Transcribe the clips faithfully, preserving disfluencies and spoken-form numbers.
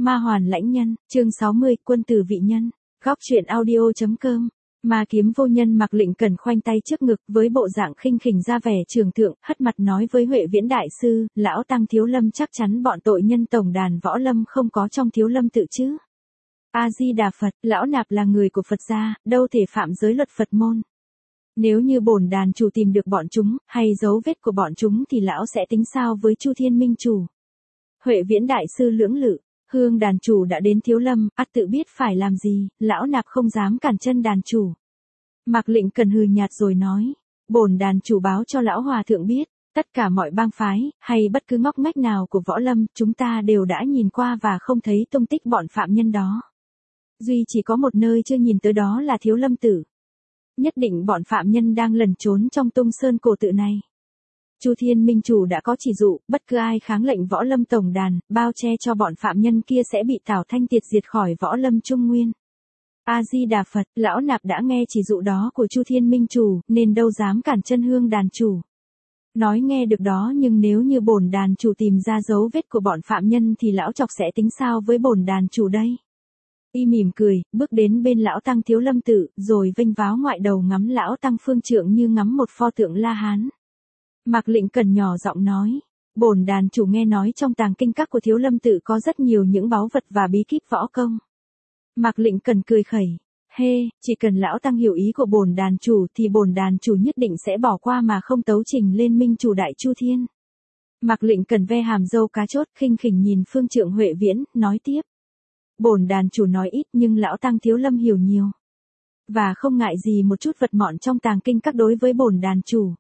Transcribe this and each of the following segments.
Ma hoàn lãnh nhân, chương sáu mươi, quân tử vị nhân. Góc truyện audio.com. Ma kiếm vô nhân Mạc Lệnh Cần khoanh tay trước ngực, với bộ dạng khinh khỉnh ra vẻ trường thượng, hất mặt nói với Huệ Viễn đại sư, lão tăng Thiếu Lâm chắc chắn bọn tội nhân tổng đàn võ lâm không có trong Thiếu Lâm tự chứ. A Di Đà Phật, lão nạp là người của Phật gia, đâu thể phạm giới luật Phật môn. Nếu như bổn đàn chủ tìm được bọn chúng, hay dấu vết của bọn chúng thì lão sẽ tính sao với Chu Thiên Minh chủ. Huệ Viễn đại sư lưỡng lự, Hương đàn chủ đã đến Thiếu Lâm, ắt tự biết phải làm gì, lão nạp không dám cản chân đàn chủ. Mạc Lệnh Cần hừ nhạt rồi nói, bổn đàn chủ báo cho lão hòa thượng biết, tất cả mọi bang phái, hay bất cứ ngóc ngách nào của võ lâm, chúng ta đều đã nhìn qua và không thấy tung tích bọn phạm nhân đó. Duy chỉ có một nơi chưa nhìn tới, đó là Thiếu Lâm tự. Nhất định bọn phạm nhân đang lẩn trốn trong tung sơn cổ tự này. Chu Thiên Minh chủ đã có chỉ dụ, bất cứ ai kháng lệnh võ lâm tổng đàn, bao che cho bọn phạm nhân kia sẽ bị Tào Thanh tiệt diệt khỏi võ lâm Trung Nguyên. A Di Đà Phật, lão nạp đã nghe chỉ dụ đó của Chu Thiên Minh chủ, nên đâu dám cản chân Hương đàn chủ. Nói nghe được đó, nhưng nếu như bổn đàn chủ tìm ra dấu vết của bọn phạm nhân thì lão chọc sẽ tính sao với bổn đàn chủ đây? Y mỉm cười, bước đến bên lão tăng Thiếu Lâm tự, rồi vênh váo ngoại đầu ngắm lão tăng phương trượng như ngắm một pho tượng La Hán. Mạc Lệnh Cần nhỏ giọng nói, bổn đàn chủ nghe nói trong tàng kinh các của Thiếu Lâm tự có rất nhiều những báu vật và bí kíp võ công. Mạc Lệnh Cần cười khẩy, hê, chỉ cần lão tăng hiểu ý của bổn đàn chủ thì bổn đàn chủ nhất định sẽ bỏ qua mà không tấu trình lên Minh chủ đại Chu Thiên. Mạc Lệnh Cần ve hàm râu cá chốt, khinh khỉnh nhìn phương trượng Huệ Viễn, nói tiếp. Bổn đàn chủ nói ít nhưng lão tăng Thiếu Lâm hiểu nhiều. Và không ngại gì một chút vật mọn trong tàng kinh các đối với bổn đàn chủ.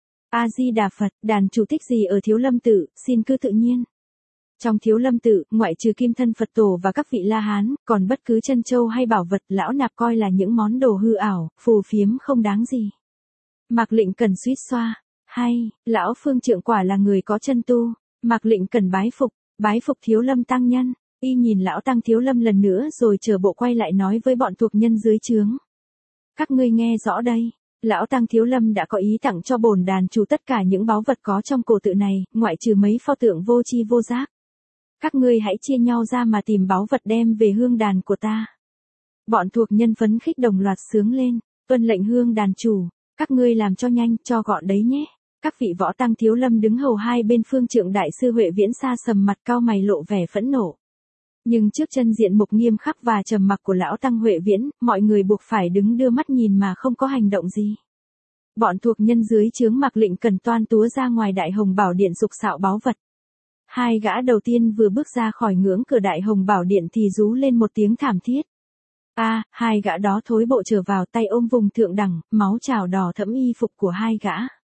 A Di Đà Phật, đàn chủ thích gì ở Thiếu Lâm tự, xin cứ tự nhiên. Trong Thiếu Lâm tự, ngoại trừ kim thân Phật tổ và các vị La Hán, còn bất cứ chân châu hay bảo vật lão nạp coi là những món đồ hư ảo, phù phiếm không đáng gì. Mạc Lệnh Cần suýt xoa, hay, lão phương trượng quả là người có chân tu. Mạc Lệnh Cần bái phục, bái phục Thiếu Lâm tăng nhân. Y nhìn lão tăng Thiếu Lâm lần nữa rồi chờ bộ quay lại nói với bọn thuộc nhân dưới trướng. Các ngươi nghe rõ đây. Lão tăng Thiếu Lâm đã có ý tặng cho bổn đàn chủ tất cả những báu vật có trong cổ tự này, ngoại trừ mấy pho tượng vô tri vô giác. Các ngươi hãy chia nhau ra mà tìm báu vật đem về hương đàn của ta. Bọn thuộc nhân phấn khích đồng loạt sướng lên, tuân lệnh hương đàn chủ, các ngươi làm cho nhanh, cho gọn đấy nhé. Các vị võ tăng Thiếu Lâm đứng hầu hai bên phương trượng đại sư Huệ Viễn xa sầm mặt cau mày lộ vẻ phẫn nộ. Nhưng trước chân diện mục nghiêm khắc và trầm mặc của lão tăng Huệ Viễn, mọi người buộc phải đứng đưa mắt nhìn mà không có hành động gì. Bọn thuộc nhân dưới trướng Mạc Lệnh Cần toan túa ra ngoài Đại Hồng Bảo Điện sục sạo báu vật. Hai gã đầu tiên vừa bước ra khỏi ngưỡng cửa Đại Hồng Bảo Điện thì rú lên một tiếng thảm thiết. A, à, hai gã đó thối bộ trở vào, tay ôm vùng thượng đẳng, máu trào đỏ thẫm y phục của hai gã.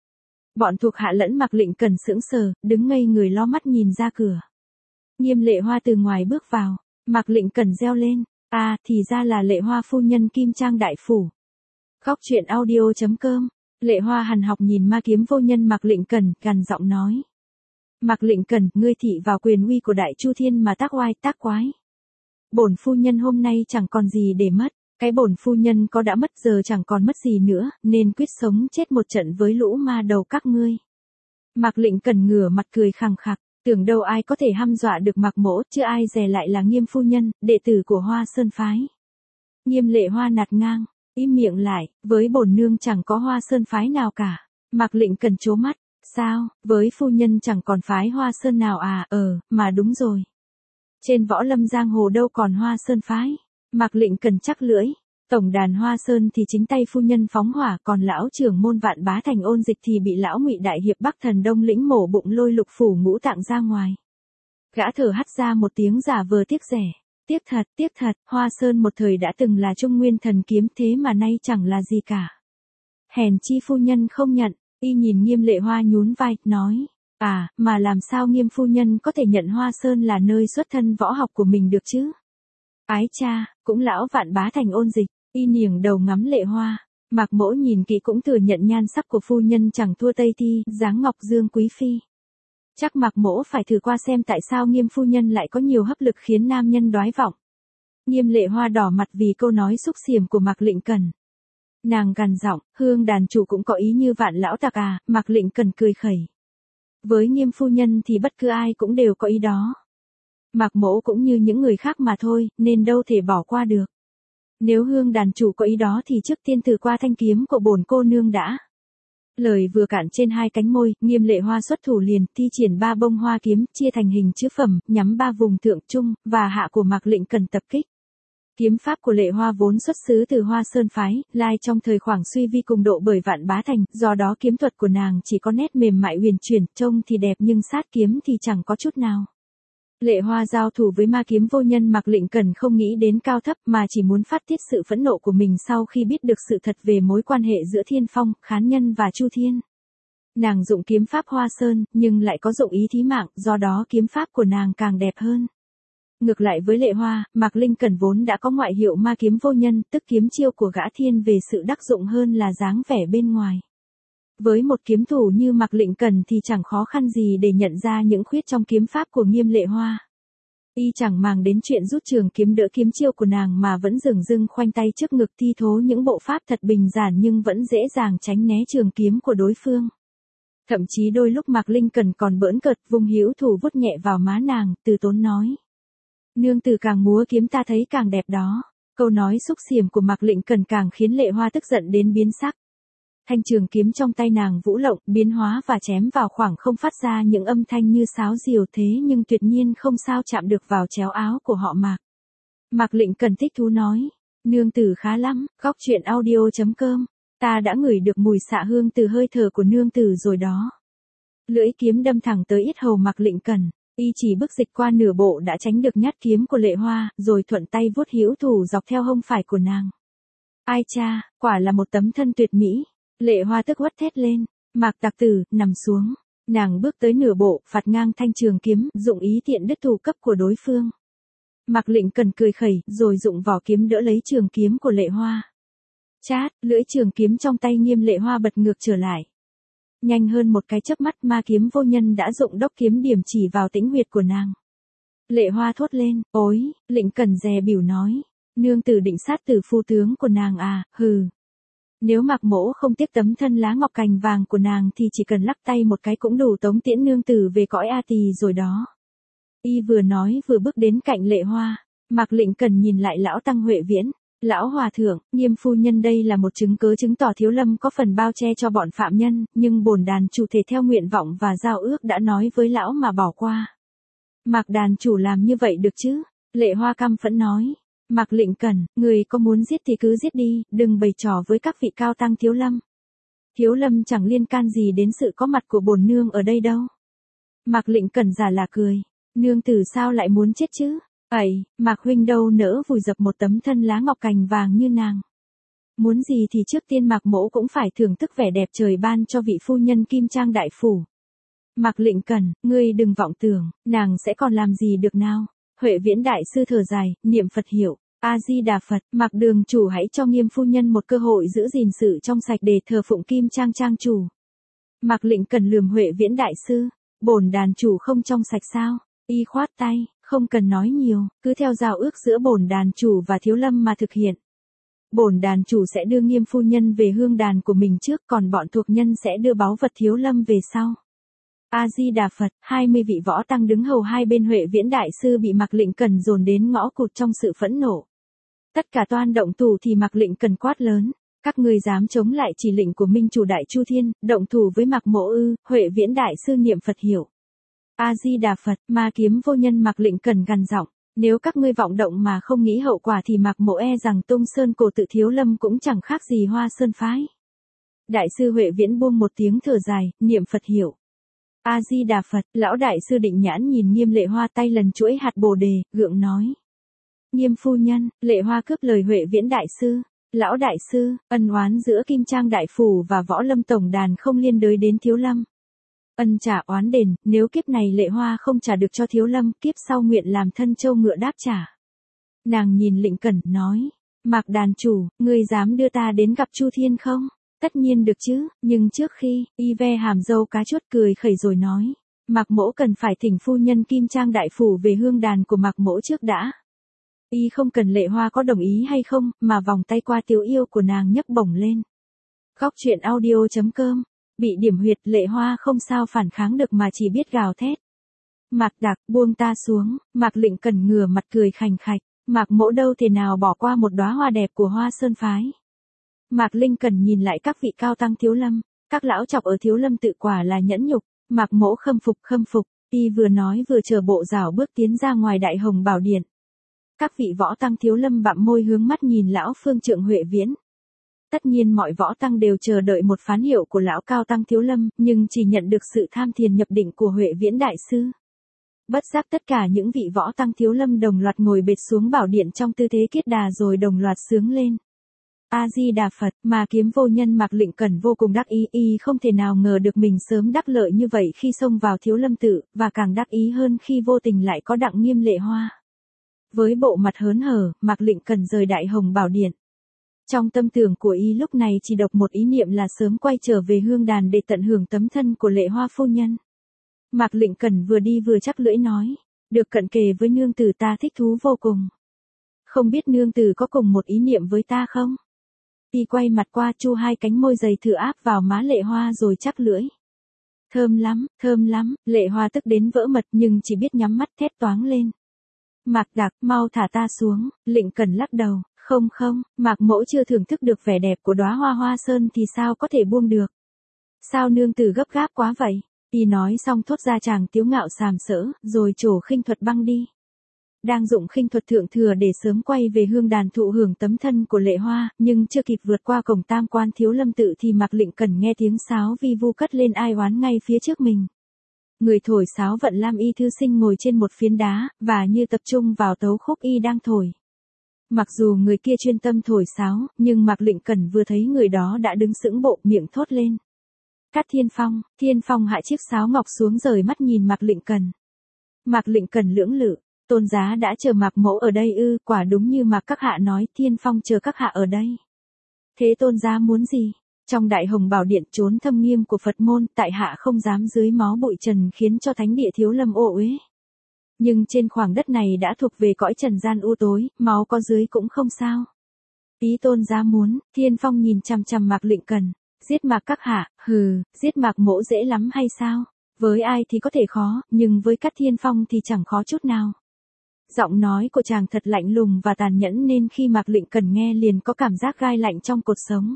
Bọn thuộc hạ lẫn Mạc Lệnh Cần sững sờ, đứng ngây người lo mắt nhìn ra cửa. Nghiêm Lệ Hoa từ ngoài bước vào, Mạc Lệnh Cần reo lên, a, à, thì ra là Lệ Hoa phu nhân Kim Trang đại phủ. Góc truyện audio.com. Lệ Hoa hằn học nhìn ma kiếm vô nhân Mạc Lệnh Cần, gằn giọng nói. Mạc Lệnh Cần, ngươi thị vào quyền uy của đại Chu Thiên mà tác oai tác quái. Bổn phu nhân hôm nay chẳng còn gì để mất, cái bổn phu nhân có đã mất giờ chẳng còn mất gì nữa, nên quyết sống chết một trận với lũ ma đầu các ngươi. Mạc Lệnh Cần ngửa mặt cười khằng khặc. Tưởng đâu ai có thể hăm dọa được Mạc mỗ, chứ ai dè lại là Nghiêm phu nhân, đệ tử của Hoa Sơn phái. Nghiêm Lệ Hoa nạt ngang, im miệng lại, với bổn nương chẳng có Hoa Sơn phái nào cả. Mạc Lệnh Cần trố mắt, sao, với phu nhân chẳng còn phái Hoa Sơn nào à, ờ, mà đúng rồi. Trên võ lâm giang hồ đâu còn Hoa Sơn phái. Mạc Lệnh Cần chắc lưỡi, tổng đàn Hoa Sơn thì chính tay phu nhân phóng hỏa, còn lão trưởng môn Vạn Bá Thành Ôn Dịch thì bị lão Ngụy đại hiệp Bắc Thần Đông lĩnh mổ bụng lôi lục phủ ngũ tạng ra ngoài. Gã thở hắt ra một tiếng giả vờ tiếc rẻ, tiếc thật, tiếc thật, Hoa Sơn một thời đã từng là Trung Nguyên thần kiếm, thế mà nay chẳng là gì cả. Hèn chi phu nhân không nhận. Y nhìn Nghiêm Lệ Hoa nhún vai, nói, à, mà làm sao Nghiêm phu nhân có thể nhận Hoa Sơn là nơi xuất thân võ học của mình được chứ? Ái cha, cũng lão Vạn Bá Thành Ôn Dịch. Y niềng đầu ngắm Lệ Hoa, Mạc mỗ nhìn kỹ cũng thừa nhận nhan sắc của phu nhân chẳng thua Tây Thi, dáng ngọc dương quý phi. Chắc Mạc mỗ phải thử qua xem tại sao Nghiêm phu nhân lại có nhiều hấp lực khiến nam nhân đoái vọng. Nghiêm Lệ Hoa đỏ mặt vì câu nói xúc xiềm của Mạc Lệnh Cần. Nàng gằn giọng, Hương đàn chủ cũng có ý như Vạn lão tặc à? Mạc Lệnh Cần cười khẩy. Với Nghiêm phu nhân thì bất cứ ai cũng đều có ý đó. Mạc Mỗ cũng như những người khác mà thôi, nên đâu thể bỏ qua được. Nếu hương đàn chủ có ý đó thì trước tiên thử qua thanh kiếm của bổn cô nương đã. Lời vừa cạn trên hai cánh môi, Nghiêm Lệ Hoa xuất thủ liền, thi triển ba bông hoa kiếm, chia thành hình chữ phẩm, nhắm ba vùng thượng trung và hạ của Mạc Lệnh Cần tập kích. Kiếm pháp của Lệ Hoa vốn xuất xứ từ Hoa Sơn phái, lai trong thời khoảng suy vi cùng độ bởi Vạn Bá Thành, do đó kiếm thuật của nàng chỉ có nét mềm mại huyền chuyển, trông thì đẹp nhưng sát kiếm thì chẳng có chút nào. Lệ Hoa giao thủ với ma kiếm vô nhân Mạc Lệnh Cần không nghĩ đến cao thấp mà chỉ muốn phát tiết sự phẫn nộ của mình sau khi biết được sự thật về mối quan hệ giữa Thiên Phong, Khán Nhân và Chu Thiên. Nàng dụng kiếm pháp Hoa Sơn, nhưng lại có dụng ý thí mạng, do đó kiếm pháp của nàng càng đẹp hơn. Ngược lại với Lệ Hoa, Mạc Lệnh Cần vốn đã có ngoại hiệu ma kiếm vô nhân, tức kiếm chiêu của gã thiên về sự đắc dụng hơn là dáng vẻ bên ngoài. Với một kiếm thủ như Mạc Lệnh Cần thì chẳng khó khăn gì để nhận ra những khuyết trong kiếm pháp của Nghiêm Lệ Hoa. Y chẳng màng đến chuyện rút trường kiếm đỡ kiếm chiêu của nàng mà vẫn dửng dưng khoanh tay trước ngực thi thố những bộ pháp thật bình giản nhưng vẫn dễ dàng tránh né trường kiếm của đối phương. Thậm chí đôi lúc Mạc Lệnh Cần còn bỡn cợt vùng hữu thủ vuốt nhẹ vào má nàng, từ tốn nói. Nương tử càng múa kiếm ta thấy càng đẹp đó. Câu nói xúc xiểm của Mạc Lệnh Cần càng khiến Lệ Hoa tức giận đến biến sắc. Thanh trường kiếm trong tay nàng vũ lộng, biến hóa và chém vào khoảng không phát ra những âm thanh như sáo diều thế nhưng tuyệt nhiên không sao chạm được vào chéo áo của họ Mạc. Mạc Lệnh Cần thích thú nói, nương tử khá lắm, góc truyện audio chấm com, ta đã ngửi được mùi xạ hương từ hơi thở của nương tử rồi đó. Lưỡi kiếm đâm thẳng tới yết hầu Mạc Lệnh Cần, y chỉ bước dịch qua nửa bộ đã tránh được nhát kiếm của Lệ Hoa, rồi thuận tay vuốt hữu thủ dọc theo hông phải của nàng. Ai cha, quả là một tấm thân tuyệt mỹ. Lệ Hoa tức quất thét lên, Mạc tặc tử, nằm xuống. Nàng bước tới nửa bộ, phạt ngang thanh trường kiếm, dụng ý tiện đứt thủ cấp của đối phương. Mạc Lệnh Cần cười khẩy, rồi dụng vỏ kiếm đỡ lấy trường kiếm của Lệ Hoa. Chát, lưỡi trường kiếm trong tay Nghiêm Lệ Hoa bật ngược trở lại. Nhanh hơn một cái chớp mắt ma kiếm vô nhân đã dụng đốc kiếm điểm chỉ vào tĩnh huyệt của nàng. Lệ Hoa thốt lên, ối, Lệnh Cần dè bỉu nói. Nương tử định sát tử phu tướng của nàng à, hừ. Nếu Mạc Mỗ không tiếc tấm thân lá ngọc cành vàng của nàng thì chỉ cần lắc tay một cái cũng đủ tống tiễn nương tử về cõi A Tỳ rồi đó. Y vừa nói vừa bước đến cạnh Lệ Hoa, Mạc Lệnh Cần nhìn lại lão tăng Huệ Viễn, lão hòa thượng, Nghiêm phu nhân đây là một chứng cớ chứng tỏ Thiếu Lâm có phần bao che cho bọn phạm nhân, nhưng bổn đàn chủ thể theo nguyện vọng và giao ước đã nói với lão mà bỏ qua. Mạc đàn chủ làm như vậy được chứ? Lệ Hoa căm phẫn nói. Mạc Lệnh Cần, người có muốn giết thì cứ giết đi, đừng bày trò với các vị cao tăng Thiếu Lâm. Thiếu Lâm chẳng liên can gì đến sự có mặt của bổn nương ở đây đâu. Mạc Lệnh Cần giả là cười, nương tử sao lại muốn chết chứ? Ấy, Mạc huynh đâu nỡ vùi dập một tấm thân lá ngọc cành vàng như nàng. Muốn gì thì trước tiên Mạc Mỗ cũng phải thưởng thức vẻ đẹp trời ban cho vị phu nhân Kim Trang đại phủ. Mạc Lệnh Cần, ngươi đừng vọng tưởng, nàng sẽ còn làm gì được nào? Huệ Viễn đại sư thở dài, niệm Phật hiệu. A Di Đà Phật, Mạc đường chủ hãy cho Nghiêm phu nhân một cơ hội giữ gìn sự trong sạch để thờ phụng Kim Trang trang chủ. Mạc Lệnh Cần lườm Huệ Viễn đại sư, bổn đàn chủ không trong sạch sao? Y khoát tay, không cần nói nhiều, cứ theo giao ước giữa bổn đàn chủ và Thiếu Lâm mà thực hiện. Bổn đàn chủ sẽ đưa Nghiêm phu nhân về hương đàn của mình trước, còn bọn thuộc nhân sẽ đưa báu vật Thiếu Lâm về sau. A Di Đà Phật, hai mươi vị võ tăng đứng hầu hai bên Huệ Viễn đại sư bị Mạc Lệnh Cần dồn đến ngõ cụt trong sự phẫn nộ. Tất cả toan động thủ thì Mạc Lệnh Cần quát lớn, các ngươi dám chống lại chỉ lệnh của Minh chủ đại Chu Thiên, động thủ với Mạc Mỗ ư? Huệ Viễn đại sư niệm Phật hiệu. A Di Đà Phật, ma kiếm vô nhân Mạc Lệnh Cần gằn giọng, nếu các ngươi vọng động mà không nghĩ hậu quả thì Mạc Mỗ e rằng Tung Sơn cổ tự Thiếu Lâm cũng chẳng khác gì Hoa Sơn phái. Đại sư Huệ Viễn buông một tiếng thở dài, niệm Phật hiệu. A Di Đà Phật, lão đại sư Định Nhãn nhìn Nghiêm Lệ Hoa tay lần chuỗi hạt bồ đề, gượng nói. Nghiêm phu nhân, Lệ Hoa cướp lời Huệ Viễn đại sư. Lão đại sư, ân oán giữa Kim Trang đại phủ và Võ Lâm tổng đàn không liên đới đến Thiếu Lâm. Ân trả oán đền, nếu kiếp này Lệ Hoa không trả được cho Thiếu Lâm, kiếp sau nguyện làm thân châu ngựa đáp trả. Nàng nhìn Lệnh Cẩn, nói, Mạc đàn chủ, ngươi dám đưa ta đến gặp Chu Thiên không? Tất nhiên được chứ, nhưng trước khi, y ve hàm dâu cá chuốt cười khẩy rồi nói, Mạc Mỗ cần phải thỉnh phu nhân Kim Trang đại phủ về hương đàn của Mạc Mỗ trước đã. Y không cần Lệ Hoa có đồng ý hay không, mà vòng tay qua tiểu yêu của nàng nhấc bổng lên. Góc truyện audio chấm com, bị điểm huyệt Lệ Hoa không sao phản kháng được mà chỉ biết gào thét. Mạc Đạc, buông ta xuống, Mạc Lệnh Cẩn ngửa mặt cười khành khạch, Mạc Mỗ đâu thể nào bỏ qua một đóa hoa đẹp của Hoa Sơn phái. Mạc Linh Cẩn nhìn lại các vị cao tăng Thiếu Lâm, các lão chọc ở Thiếu Lâm tự quả là nhẫn nhục, Mạc Mỗ khâm phục khâm phục, y vừa nói vừa chờ bộ rảo bước tiến ra ngoài Đại Hồng Bảo Điện. Các vị võ tăng Thiếu Lâm bặm môi hướng mắt nhìn lão phương trượng Huệ Viễn. Tất nhiên mọi võ tăng đều chờ đợi một phán hiệu của lão cao tăng Thiếu Lâm, nhưng chỉ nhận được sự tham thiền nhập định của Huệ Viễn đại sư. Bất giác tất cả những vị võ tăng Thiếu Lâm đồng loạt ngồi bệt xuống bảo điện trong tư thế kiết đà rồi đồng loạt sướng lên. A Di Đà Phật, mà kiếm vô nhân Mạc Lệnh Cẩn vô cùng đắc ý, y không thể nào ngờ được mình sớm đắc lợi như vậy khi xông vào Thiếu Lâm tự, và càng đắc ý hơn khi vô tình lại có Đặng Nghiêm Lệ Hoa. Với bộ mặt hớn hở, Mạc Lệnh Cẩn rời Đại Hồng Bảo Điện. Trong tâm tưởng của y lúc này chỉ độc một ý niệm là sớm quay trở về hương đàn để tận hưởng tấm thân của Lệ Hoa phu nhân. Mạc Lệnh Cẩn vừa đi vừa chắc lưỡi nói, được cận kề với nương tử ta thích thú vô cùng. Không biết nương tử có cùng một ý niệm với ta không? Y quay mặt qua chu hai cánh môi dày thử áp vào má Lệ Hoa rồi chắc lưỡi. Thơm lắm, thơm lắm, Lệ Hoa tức đến vỡ mật nhưng chỉ biết nhắm mắt thét toáng lên. Mạc Đạc, mau thả ta xuống, Lệnh Cẩn lắc đầu, không không, Mạc Mỗ chưa thưởng thức được vẻ đẹp của đóa hoa Hoa Sơn thì sao có thể buông được. Sao nương tử gấp gáp quá vậy? Y nói xong thốt ra chàng tiếu ngạo sàm sỡ, rồi trổ khinh thuật băng đi. Đang dụng khinh thuật thượng thừa để sớm quay về hương đàn thụ hưởng tấm thân của Lệ Hoa, nhưng chưa kịp vượt qua cổng tam quan Thiếu Lâm tự thì Mạc Lệnh Cẩn nghe tiếng sáo vi vu cất lên ai oán ngay phía trước mình. Người thổi sáo vận lam y thư sinh ngồi trên một phiến đá, và như tập trung vào tấu khúc y đang thổi. Mặc dù người kia chuyên tâm thổi sáo, nhưng Mạc Lệnh Cẩn vừa thấy người đó đã đứng sững bộ miệng thốt lên. Cát Thiên Phong, Thiên Phong hạ chiếc sáo ngọc xuống rời mắt nhìn Mạc Lệnh Cẩn. Mạc Lệnh Cẩn lưỡng lự, tôn giá đã chờ Mạc Mỗ ở đây ư? Quả đúng như Mạc các hạ nói, Thiên Phong chờ các hạ ở đây. Thế tôn giá muốn gì? Trong Đại Hồng Bảo Điện trốn thâm nghiêm của Phật môn, tại hạ không dám dưới máu bụi trần khiến cho thánh địa Thiếu Lâm ô uế. Nhưng trên khoảng đất này đã thuộc về cõi trần gian u tối, máu có dưới cũng không sao. Ý tôn giá muốn, Thiên Phong nhìn chằm chằm Mạc Lệnh Cẩn. Giết Mạc các hạ, hừ, giết Mạc Mỗ dễ lắm hay sao? Với ai thì có thể khó, nhưng với Cát Thiên Phong thì chẳng khó chút nào. Giọng nói của chàng thật lạnh lùng và tàn nhẫn nên khi Mạc Lệnh Cẩn nghe liền có cảm giác gai lạnh trong cột sống.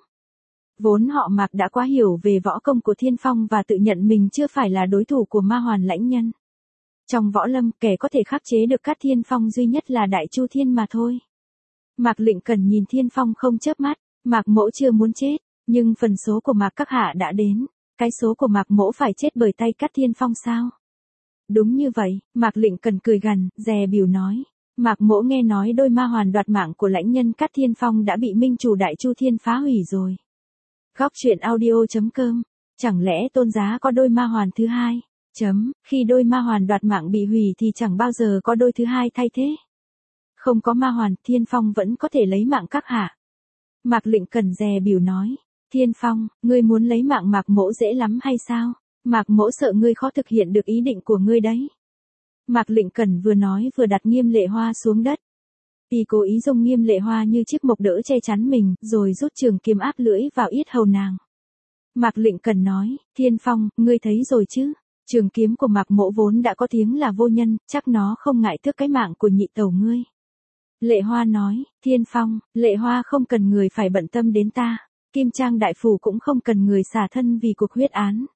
Vốn họ Mạc đã quá hiểu về võ công của Thiên Phong và tự nhận mình chưa phải là đối thủ của Ma Hoàn lãnh nhân. Trong võ lâm, kẻ có thể khắc chế được Cát Thiên Phong duy nhất là Đại Chu Thiên mà thôi. Mạc Lệnh Cẩn nhìn Thiên Phong không chớp mắt, Mạc Mỗ chưa muốn chết. Nhưng phần số của Mạc các hạ đã đến, cái số của Mạc Mỗ phải chết bởi tay Cát Thiên Phong sao? Đúng như vậy, Mạc Lệnh Cẩn cười gằn, dè bỉu nói, Mạc Mỗ nghe nói đôi ma hoàn đoạt mạng của lãnh nhân Cát Thiên Phong đã bị minh chủ Đại Chu Thiên phá hủy rồi. Góc truyện audio chấm com, chẳng lẽ tôn giá có đôi ma hoàn thứ hai? Chấm, khi đôi ma hoàn đoạt mạng bị hủy thì chẳng bao giờ có đôi thứ hai thay thế. Không có ma hoàn, Thiên Phong vẫn có thể lấy mạng các hạ. Mạc Lệnh Cẩn dè bỉu nói. Thiên Phong, ngươi muốn lấy mạng Mạc Mỗ dễ lắm hay sao? Mạc Mỗ sợ ngươi khó thực hiện được ý định của ngươi đấy. Mạc Lệnh Cẩn vừa nói vừa đặt Nghiêm Lệ Hoa xuống đất. Y cố ý dùng Nghiêm Lệ Hoa như chiếc mộc đỡ che chắn mình, rồi rút trường kiếm áp lưỡi vào yết hầu nàng. Mạc Lệnh Cẩn nói, Thiên Phong, ngươi thấy rồi chứ? Trường kiếm của Mạc Mỗ vốn đã có tiếng là vô nhân, chắc nó không ngại tước cái mạng của nhị tẩu ngươi. Lệ Hoa nói, Thiên Phong, Lệ Hoa không cần người phải bận tâm đến ta. Kim Trang Đại Phủ cũng không cần người xả thân vì cuộc huyết án.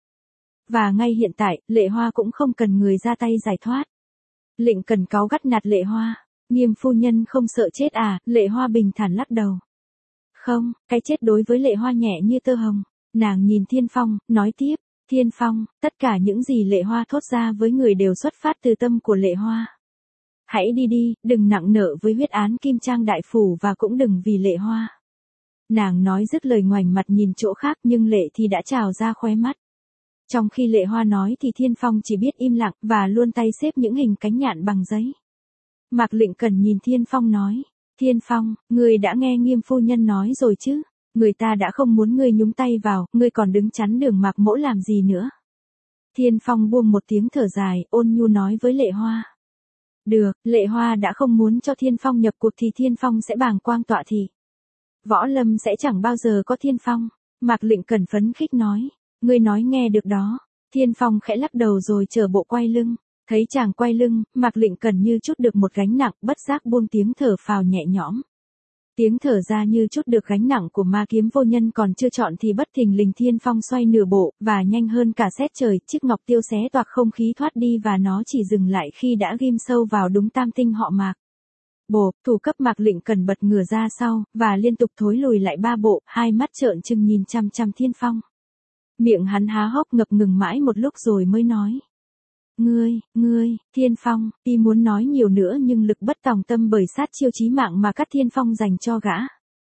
Và ngay hiện tại, Lệ Hoa cũng không cần người ra tay giải thoát. Lệnh Cẩn cáu gắt nạt Lệ Hoa. Nghiêm phu nhân không sợ chết à? Lệ Hoa bình thản lắc đầu. Không, cái chết đối với Lệ Hoa nhẹ như tơ hồng. Nàng nhìn Thiên Phong, nói tiếp, Thiên Phong, tất cả những gì Lệ Hoa thốt ra với người đều xuất phát từ tâm của Lệ Hoa. Hãy đi đi, đừng nặng nợ với huyết án Kim Trang Đại Phủ và cũng đừng vì Lệ Hoa. Nàng nói dứt lời ngoảnh mặt nhìn chỗ khác nhưng lệ thì đã trào ra khóe mắt. Trong khi Lệ Hoa nói thì Thiên Phong chỉ biết im lặng và luôn tay xếp những hình cánh nhạn bằng giấy. Mạc Lệnh Cẩn nhìn Thiên Phong nói, Thiên Phong, ngươi đã nghe Nghiêm phu nhân nói rồi chứ? Người ta đã không muốn ngươi nhúng tay vào, ngươi còn đứng chắn đường Mạc Mỗ làm gì nữa? Thiên Phong buông một tiếng thở dài, ôn nhu nói với Lệ Hoa. Được, Lệ Hoa đã không muốn cho Thiên Phong nhập cuộc thì Thiên Phong sẽ bàng quang tọa thị. Võ lâm sẽ chẳng bao giờ có Thiên Phong. Mạc Lệnh Cẩn phấn khích nói. Ngươi nói nghe được đó. Thiên Phong khẽ lắc đầu rồi trở bộ quay lưng. Thấy chàng quay lưng, Mạc Lệnh Cần như chút được một gánh nặng, bất giác buông tiếng thở phào nhẹ nhõm. Tiếng thở ra như chút được gánh nặng của ma kiếm vô nhân còn chưa chọn thì bất thình lình thiên phong xoay nửa bộ, và nhanh hơn cả sét trời, chiếc ngọc tiêu xé toạc không khí thoát đi và nó chỉ dừng lại khi đã ghim sâu vào đúng tam tinh họ Mạc. Bộp, thủ cấp Mạc Lệnh Cần bật ngửa ra sau, và liên tục thối lùi lại ba bộ, hai mắt trợn trừng nhìn chăm chăm thiên phong. Miệng hắn há hốc ngập ngừng mãi một lúc rồi mới nói. Ngươi, ngươi, Thiên Phong, y muốn nói nhiều nữa nhưng lực bất tòng tâm bởi sát chiêu chí mạng mà các Thiên Phong dành cho gã.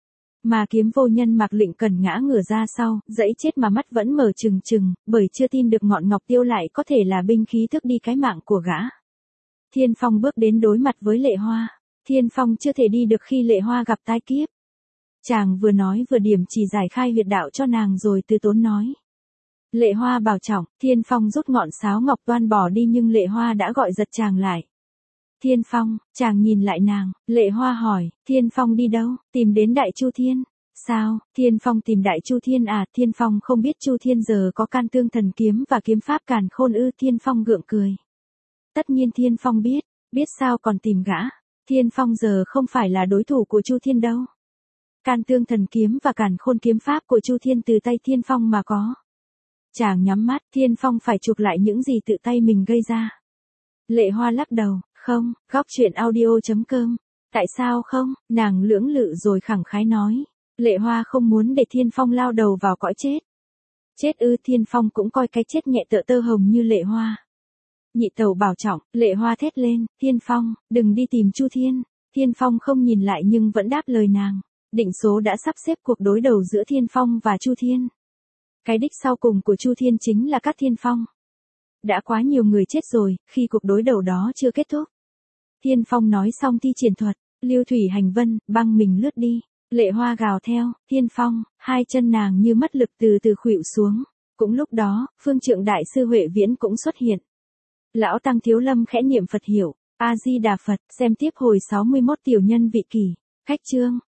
Mà kiếm vô nhân Mạc Lệnh Cần ngã ngửa ra sau, dẫy chết mà mắt vẫn mở trừng trừng, bởi chưa tin được ngọn ngọc tiêu lại có thể là binh khí thước đi cái mạng của gã. Thiên Phong bước đến đối mặt với Lệ Hoa. Thiên Phong chưa thể đi được khi Lệ Hoa gặp tai kiếp. Chàng vừa nói vừa điểm chỉ giải khai huyệt đạo cho nàng rồi từ tốn nói. Lệ Hoa bảo trọng, Thiên Phong rút ngọn sáo ngọc toan bỏ đi nhưng Lệ Hoa đã gọi giật chàng lại. Thiên Phong, chàng nhìn lại nàng, Lệ Hoa hỏi, Thiên Phong đi đâu, tìm đến Đại Chu Thiên. Sao, Thiên Phong tìm Đại Chu Thiên à, Thiên Phong không biết Chu Thiên giờ có can tương thần kiếm và kiếm pháp càn khôn ư, Thiên Phong gượng cười. Tất nhiên Thiên Phong biết, biết sao còn tìm gã, Thiên Phong giờ không phải là đối thủ của Chu Thiên đâu. Can tương thần kiếm và càn khôn kiếm pháp của Chu Thiên từ tay Thiên Phong mà có. Chàng nhắm mắt, Thiên Phong phải chuộc lại những gì tự tay mình gây ra. Lệ Hoa lắc đầu, không, góc truyện audio chấm com. Tại sao không, nàng lưỡng lự rồi khẳng khái nói. Lệ Hoa không muốn để Thiên Phong lao đầu vào cõi chết. Chết ư, Thiên Phong cũng coi cái chết nhẹ tợ tơ hồng như Lệ Hoa. Nhị tẩu bảo trọng, Lệ Hoa thét lên, Thiên Phong, đừng đi tìm Chu Thiên. Thiên Phong không nhìn lại nhưng vẫn đáp lời nàng. Định số đã sắp xếp cuộc đối đầu giữa Thiên Phong và Chu Thiên. Cái đích sau cùng của Chu Thiên chính là các Thiên Phong. Đã quá nhiều người chết rồi, khi cuộc đối đầu đó chưa kết thúc. Thiên Phong nói xong thi triển thuật, lưu thủy hành vân, băng mình lướt đi. Lệ Hoa gào theo, Thiên Phong, hai chân nàng như mất lực từ từ khuỵu xuống. Cũng lúc đó, phương trượng đại sư Huệ Viễn cũng xuất hiện. Lão Tăng Thiếu Lâm khẽ niệm Phật hiệu, A-di-đà Phật, xem tiếp hồi sáu mươi mốt tiểu nhân vị kỷ. Khách chương.